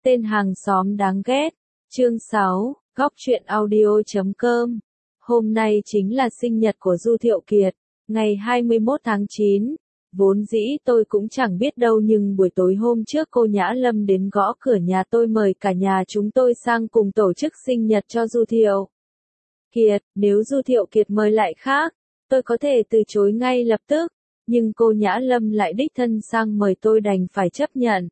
Tên hàng xóm đáng ghét. Chương 6, Góc truyện audio.com. Hôm nay chính là sinh nhật của Du Thiệu Kiệt, ngày 21 tháng 9. Vốn dĩ tôi cũng chẳng biết đâu, nhưng buổi tối hôm trước cô Nhã Lâm đến gõ cửa nhà tôi mời cả nhà chúng tôi sang cùng tổ chức sinh nhật cho Du Thiệu Kiệt. Nếu Du Thiệu Kiệt mời lại khác, tôi có thể từ chối ngay lập tức, nhưng cô Nhã Lâm lại đích thân sang mời, tôi đành phải chấp nhận.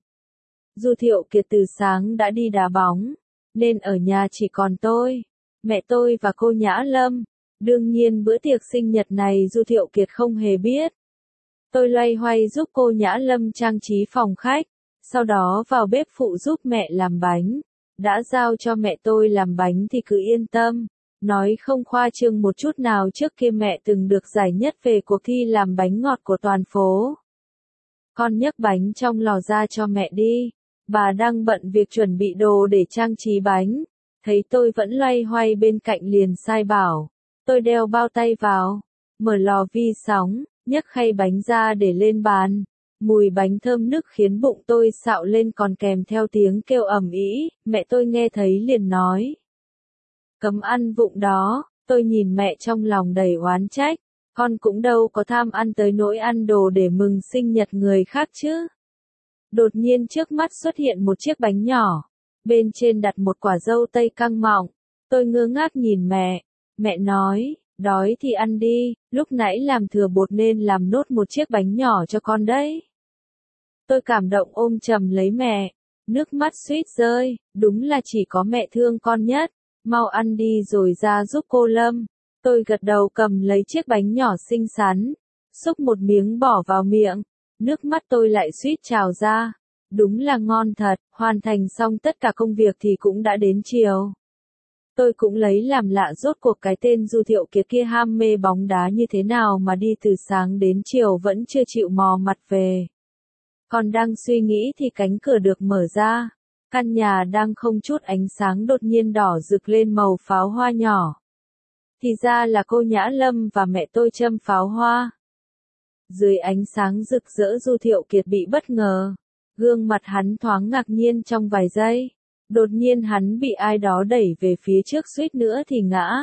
Du Thiệu Kiệt từ sáng đã đi đá bóng, nên ở nhà chỉ còn tôi, mẹ tôi và cô Nhã Lâm. Đương nhiên bữa tiệc sinh nhật này Du Thiệu Kiệt không hề biết. Tôi loay hoay giúp cô Nhã Lâm trang trí phòng khách, sau đó vào bếp phụ giúp mẹ làm bánh. Đã giao cho mẹ tôi làm bánh thì cứ yên tâm. Nói không khoa trương một chút nào, trước kia mẹ từng được giải nhất về cuộc thi làm bánh ngọt của toàn phố. Con nhấc bánh trong lò ra cho mẹ đi. Bà đang bận việc chuẩn bị đồ để trang trí bánh. Thấy tôi vẫn loay hoay bên cạnh liền sai bảo. Tôi đeo bao tay vào, mở lò vi sóng, nhấc khay bánh ra để lên bàn. Mùi bánh thơm nức khiến bụng tôi xạo lên, còn kèm theo tiếng kêu ầm ĩ. Mẹ tôi nghe thấy liền nói: cấm ăn vụng đó. Tôi nhìn mẹ trong lòng đầy oán trách. Con cũng đâu có tham ăn tới nỗi ăn đồ để mừng sinh nhật người khác chứ. Đột nhiên trước mắt xuất hiện một chiếc bánh nhỏ, bên trên đặt một quả dâu tây căng mọng. Tôi ngơ ngác nhìn mẹ. Mẹ nói: đói thì ăn đi, lúc nãy làm thừa bột nên làm nốt một chiếc bánh nhỏ cho con đấy. Tôi cảm động ôm chầm lấy mẹ, nước mắt suýt rơi. Đúng là chỉ có mẹ thương con nhất. Mau ăn đi rồi ra giúp cô Lâm. Tôi gật đầu cầm lấy chiếc bánh nhỏ xinh xắn, xúc một miếng bỏ vào miệng. Nước mắt tôi lại suýt trào ra. Đúng là ngon thật. Hoàn thành xong tất cả công việc thì cũng đã đến chiều. Tôi cũng lấy làm lạ, rốt cuộc cái tên Du Thiệu Kiệt kia ham mê bóng đá như thế nào mà đi từ sáng đến chiều vẫn chưa chịu mò mặt về. Còn đang suy nghĩ thì cánh cửa được mở ra. Căn nhà đang không chút ánh sáng đột nhiên đỏ rực lên màu pháo hoa nhỏ. Thì ra là cô Nhã Lâm và mẹ tôi châm pháo hoa. Dưới ánh sáng rực rỡ, Du Thiệu Kiệt bị bất ngờ. Gương mặt hắn thoáng ngạc nhiên trong vài giây. Đột nhiên hắn bị ai đó đẩy về phía trước, suýt nữa thì ngã.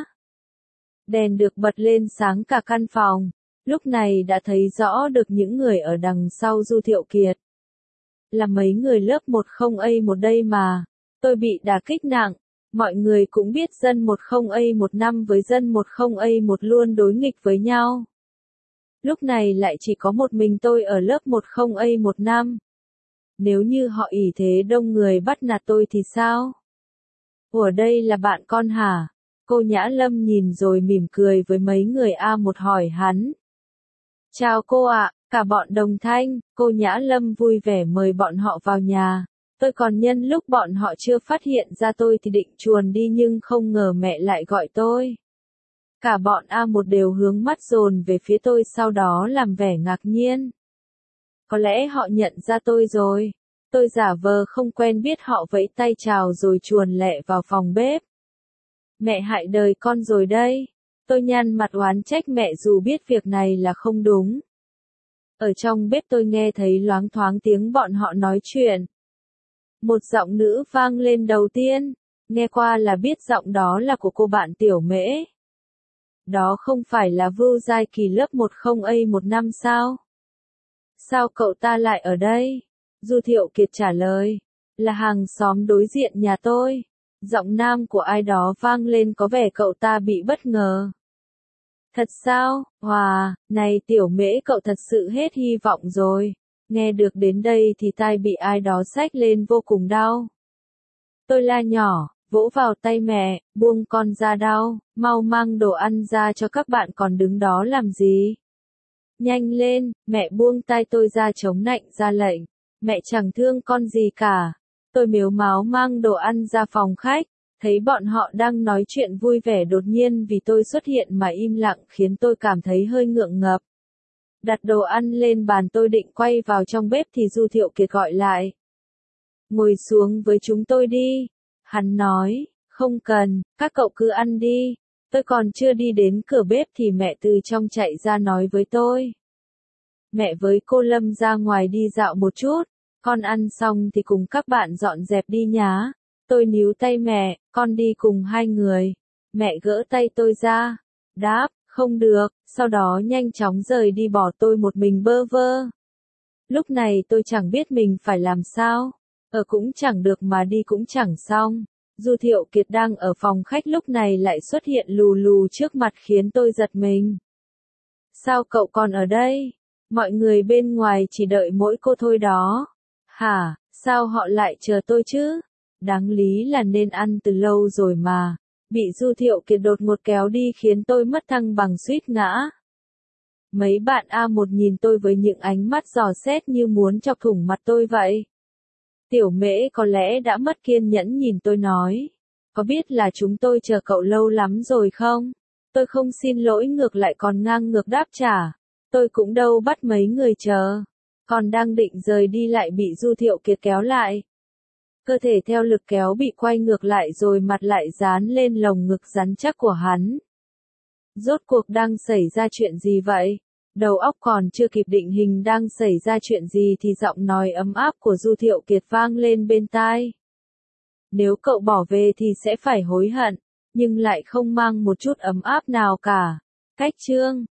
Đèn được bật lên sáng cả căn phòng. Lúc này đã thấy rõ được những người ở đằng sau Du Thiệu Kiệt. Là mấy người lớp 10A1 đây mà. Tôi bị đả kích nặng. Mọi người cũng biết dân 10A1 với dân 10A1 luôn đối nghịch với nhau. Lúc này lại chỉ có một mình tôi ở lớp 10A1. Nếu như họ ỷ thế đông người bắt nạt tôi thì sao? Ủa, đây là bạn con hả? Cô Nhã Lâm nhìn rồi mỉm cười với mấy người A1 hỏi hắn. Chào cô ạ, cả bọn đồng thanh. Cô Nhã Lâm vui vẻ mời bọn họ vào nhà. Tôi còn nhân lúc bọn họ chưa phát hiện ra tôi thì định chuồn đi, nhưng không ngờ mẹ lại gọi tôi. Cả bọn A1 đều hướng mắt dồn về phía tôi, sau đó làm vẻ ngạc nhiên. Có lẽ họ nhận ra tôi rồi. Tôi giả vờ không quen biết họ, vẫy tay chào rồi chuồn lẹ vào phòng bếp. Mẹ hại đời con rồi đây. Tôi nhăn mặt oán trách mẹ dù biết việc này là không đúng. Ở trong bếp tôi nghe thấy loáng thoáng tiếng bọn họ nói chuyện. Một giọng nữ vang lên đầu tiên. Nghe qua là biết giọng đó là của cô bạn Tiểu Mễ. Đó không phải là Vưu Giai Kỳ lớp 10A1 sao? Sao cậu ta lại ở đây? Du Thiệu Kiệt trả lời. Là hàng xóm đối diện nhà tôi. Giọng nam của ai đó vang lên, có vẻ cậu ta bị bất ngờ. Thật sao? Hòa, này Tiểu Mễ, cậu thật sự hết hy vọng rồi. Nghe được đến đây thì tai bị ai đó xách lên vô cùng đau. Tôi la nhỏ, vỗ vào tay mẹ, buông con ra, đau, mau mang đồ ăn ra cho các bạn, còn đứng đó làm gì? Nhanh lên. Mẹ buông tay tôi ra, chống nạnh ra lệnh. Mẹ chẳng thương con gì cả. Tôi mếu máo mang đồ ăn ra phòng khách. Thấy bọn họ đang nói chuyện vui vẻ, đột nhiên vì tôi xuất hiện mà im lặng, khiến tôi cảm thấy hơi ngượng ngập. Đặt đồ ăn lên bàn, tôi định quay vào trong bếp thì Du Thiệu Kiệt gọi lại. Ngồi xuống với chúng tôi đi. Hắn nói, không cần, các cậu cứ ăn đi. Tôi còn chưa đi đến cửa bếp thì mẹ từ trong chạy ra nói với tôi. Mẹ với cô Lâm ra ngoài đi dạo một chút. Con ăn xong thì cùng các bạn dọn dẹp đi nhá. Tôi níu tay mẹ, con đi cùng hai người. Mẹ gỡ tay tôi ra. Đáp, không được, sau đó nhanh chóng rời đi bỏ tôi một mình bơ vơ. Lúc này tôi chẳng biết mình phải làm sao. Ở cũng chẳng được mà đi cũng chẳng xong. Du Thiệu Kiệt đang ở phòng khách lúc này lại xuất hiện lù lù trước mặt khiến tôi giật mình. Sao cậu còn ở đây? Mọi người bên ngoài chỉ đợi mỗi cô thôi đó. Hả, sao họ lại chờ tôi chứ? Đáng lý là nên ăn từ lâu rồi mà. Bị Du Thiệu Kiệt đột ngột kéo đi khiến tôi mất thăng bằng suýt ngã. Mấy bạn A1 nhìn tôi với những ánh mắt dò xét như muốn chọc thủng mặt tôi vậy. Tiểu Mễ có lẽ đã mất kiên nhẫn nhìn tôi nói. Có biết là chúng tôi chờ cậu lâu lắm rồi không? Tôi không xin lỗi ngược lại còn ngang ngược đáp trả. Tôi cũng đâu bắt mấy người chờ. Còn đang định rời đi lại bị Du Thiệu Kiệt kéo lại. Cơ thể theo lực kéo bị quay ngược lại rồi mặt lại dán lên lồng ngực rắn chắc của hắn. Rốt cuộc đang xảy ra chuyện gì vậy? Đầu óc còn chưa kịp định hình đang xảy ra chuyện gì thì giọng nói ấm áp của Du Thiệu Kiệt vang lên bên tai. Nếu cậu bỏ về thì sẽ phải hối hận, nhưng lại không mang một chút ấm áp nào cả. Cách chương